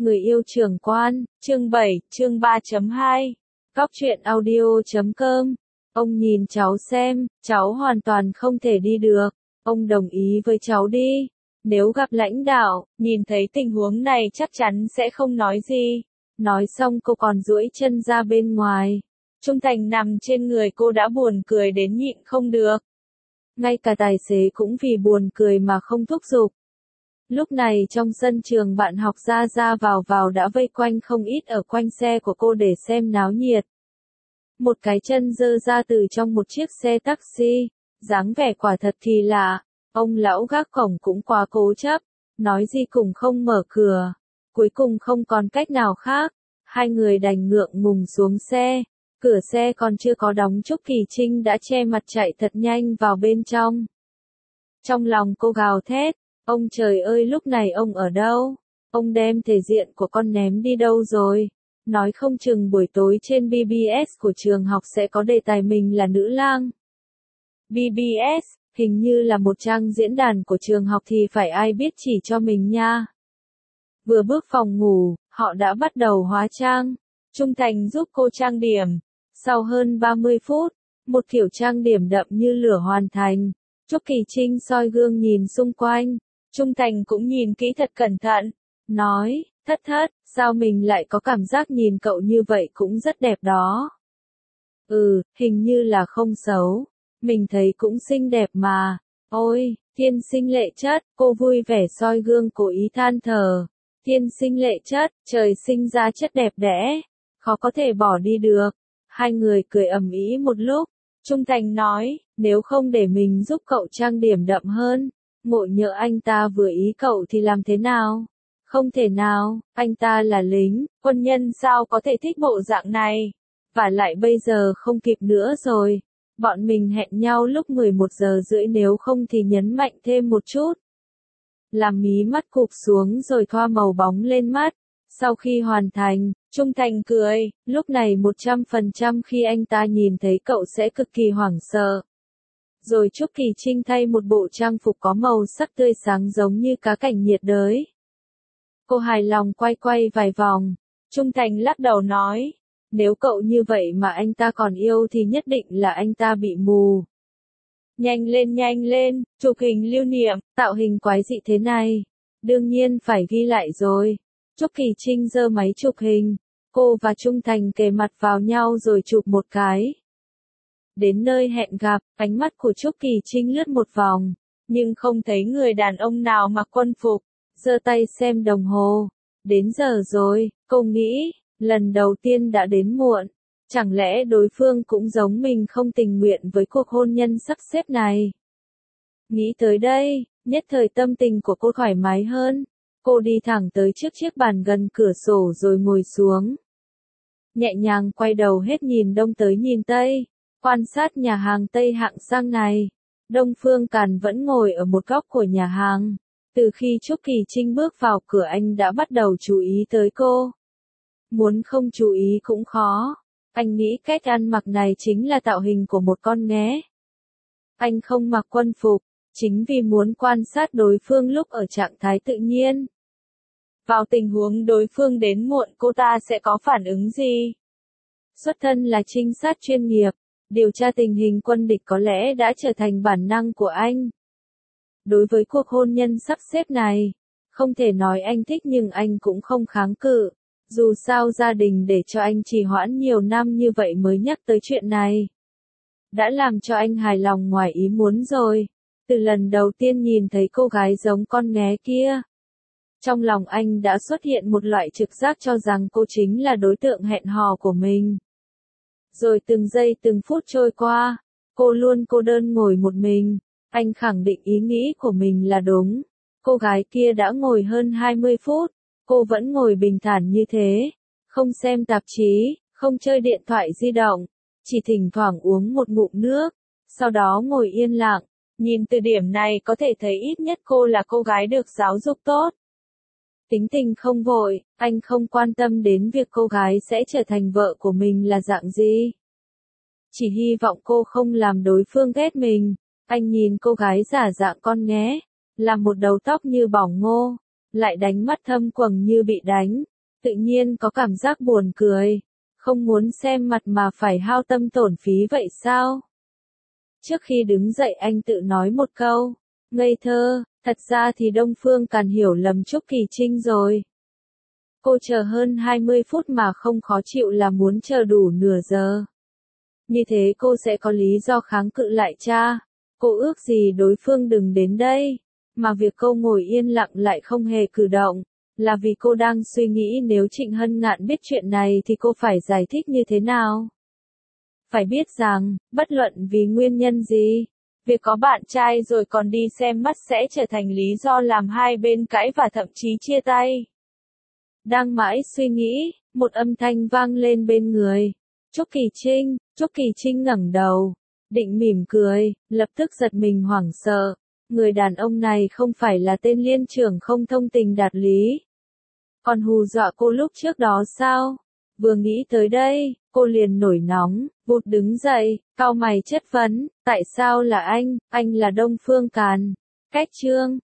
Người yêu trưởng quan, chương 7, chương 3.2. Góc truyện audio.com. Ông nhìn cháu xem, cháu hoàn toàn không thể đi được. Ông đồng ý với cháu đi. Nếu gặp lãnh đạo, nhìn thấy tình huống này chắc chắn sẽ không nói gì. Nói xong cô còn duỗi chân ra bên ngoài. Trung Thành nằm trên người cô đã buồn cười đến nhịn không được. Ngay cả tài xế cũng vì buồn cười mà không thúc giục. Lúc này trong sân trường bạn học ra vào đã vây quanh không ít ở quanh xe của cô để xem náo nhiệt. Một cái chân giơ ra từ trong một chiếc xe taxi, dáng vẻ quả thật kỳ lạ. Ông lão gác cổng cũng quá cố chấp, nói gì cũng không mở cửa. Cuối cùng không còn cách nào khác, hai người đành ngượng ngùng xuống xe. Cửa xe còn chưa có đóng Trúc Kỳ Trinh đã che mặt chạy thật nhanh vào bên trong. Trong lòng cô gào thét, ông trời ơi lúc này ông ở đâu? Ông đem thể diện của con ném đi đâu rồi? Nói không chừng buổi tối trên BBS của trường học sẽ có đề tài mình là nữ lang. BBS, hình như là một trang diễn đàn của trường học thì phải ai biết chỉ cho mình nha. Vừa bước phòng ngủ, họ đã bắt đầu hóa trang. Trung Thành giúp cô trang điểm. Sau hơn 30 phút, một kiểu trang điểm đậm như lửa hoàn thành. Trúc Kỳ Trinh soi gương nhìn xung quanh. Trung Thành cũng nhìn kỹ thật cẩn thận. Nói, thất, sao mình lại có cảm giác nhìn cậu như vậy cũng rất đẹp đó. Hình như là không xấu. Mình thấy cũng xinh đẹp mà. Ôi, tiên sinh lệ chất, cô vui vẻ soi gương cố ý than thở. Tiên sinh lệ chất, trời sinh ra chất đẹp đẽ. Khó có thể bỏ đi được. Hai người cười ầm ĩ một lúc. Trung Thành nói, nếu không để mình giúp cậu trang điểm đậm hơn. Ngộ nhỡ anh ta vừa ý cậu thì làm thế nào? Không thể nào, anh ta là lính, quân nhân sao có thể thích bộ dạng này? Và lại bây giờ không kịp nữa rồi. Bọn mình hẹn nhau lúc 11 giờ rưỡi nếu không thì nhấn mạnh thêm một chút. Làm mí mắt cụp xuống rồi thoa màu bóng lên mắt. Sau khi hoàn thành, Trung Thành cười, lúc này 100% khi anh ta nhìn thấy cậu sẽ cực kỳ hoảng sợ. Rồi Trúc Kỳ Trinh thay một bộ trang phục có màu sắc tươi sáng giống như cá cảnh nhiệt đới. Cô hài lòng quay vài vòng. Trung Thành lắc đầu nói, nếu cậu như vậy mà anh ta còn yêu thì nhất định là anh ta bị mù. Nhanh lên, chụp hình lưu niệm, tạo hình quái dị thế này. Đương nhiên phải ghi lại rồi. Trúc Kỳ Trinh giơ máy chụp hình. Cô và Trung Thành kề mặt vào nhau rồi chụp một cái. Đến nơi hẹn gặp, ánh mắt của Trúc Kỳ Trinh lướt một vòng, nhưng không thấy người đàn ông nào mặc quân phục. Giơ tay xem đồng hồ. Đến giờ rồi, cô nghĩ, lần đầu tiên đã đến muộn. Chẳng lẽ đối phương cũng giống mình không tình nguyện với cuộc hôn nhân sắp xếp này? Nghĩ tới đây, nhất thời tâm tình của cô thoải mái hơn. Cô đi thẳng tới trước chiếc bàn gần cửa sổ rồi ngồi xuống. Nhẹ nhàng quay đầu hết nhìn đông tới nhìn tây, quan sát nhà hàng Tây hạng sang này. Đông Phương Càn vẫn ngồi ở một góc của nhà hàng. Từ khi Trúc Kỳ Trinh bước vào cửa anh đã bắt đầu chú ý tới cô. Muốn không chú ý cũng khó. Anh nghĩ cách ăn mặc này chính là tạo hình của một con nghé. Anh không mặc quân phục, chính vì muốn quan sát đối phương lúc ở trạng thái tự nhiên. Vào tình huống đối phương đến muộn cô ta sẽ có phản ứng gì? Xuất thân là trinh sát chuyên nghiệp, điều tra tình hình quân địch có lẽ đã trở thành bản năng của anh. Đối với cuộc hôn nhân sắp xếp này, không thể nói anh thích nhưng anh cũng không kháng cự. Dù sao gia đình để cho anh trì hoãn nhiều năm như vậy mới nhắc tới chuyện này. Đã làm cho anh hài lòng ngoài ý muốn rồi. Từ lần đầu tiên nhìn thấy cô gái giống con nghé kia. Trong lòng anh đã xuất hiện một loại trực giác cho rằng cô chính là đối tượng hẹn hò của mình. Rồi từng giây từng phút trôi qua, cô luôn cô đơn ngồi một mình. Anh khẳng định ý nghĩ của mình là đúng. Cô gái kia đã ngồi hơn 20 phút. Cô vẫn ngồi bình thản như thế. Không xem tạp chí, không chơi điện thoại di động. Chỉ thỉnh thoảng uống một ngụm nước. Sau đó ngồi yên lặng. Nhìn từ điểm này có thể thấy ít nhất cô là cô gái được giáo dục tốt. Tính tình không vội, anh không quan tâm đến việc cô gái sẽ trở thành vợ của mình là dạng gì. Chỉ hy vọng cô không làm đối phương ghét mình. Anh nhìn cô gái giả dạng con nghé, làm một đầu tóc như bỏng ngô, lại đánh mắt thâm quầng như bị đánh, tự nhiên có cảm giác buồn cười. Không muốn xem mặt mà phải hao tâm tổn phí vậy sao? Trước khi đứng dậy anh tự nói một câu, ngây thơ, thật ra thì Đông Phương Càn hiểu lầm Trúc Kỳ Trinh rồi. Cô chờ hơn 20 phút mà không khó chịu là muốn chờ đủ nửa giờ. Như thế cô sẽ có lý do kháng cự lại cha. Cô ước gì đối phương đừng đến đây. Mà việc cô ngồi yên lặng lại không hề cử động, là vì cô đang suy nghĩ nếu Trịnh Hân Ngạn biết chuyện này thì cô phải giải thích như thế nào. Phải biết rằng, bất luận vì nguyên nhân gì, việc có bạn trai rồi còn đi xem mắt sẽ trở thành lý do làm hai bên cãi và thậm chí chia tay. Đang mãi suy nghĩ, một âm thanh vang lên bên người. Trúc Kỳ Trinh ngẩng đầu, định mỉm cười, lập tức giật mình hoảng sợ. Người đàn ông này không phải là tên liên trưởng không thông tình đạt lý. Còn hù dọa cô lúc trước đó sao? Vừa nghĩ tới đây, cô liền nổi nóng, vụt đứng dậy, cau mày chất vấn, tại sao là anh là Đông Phương Càn? Cách Trương,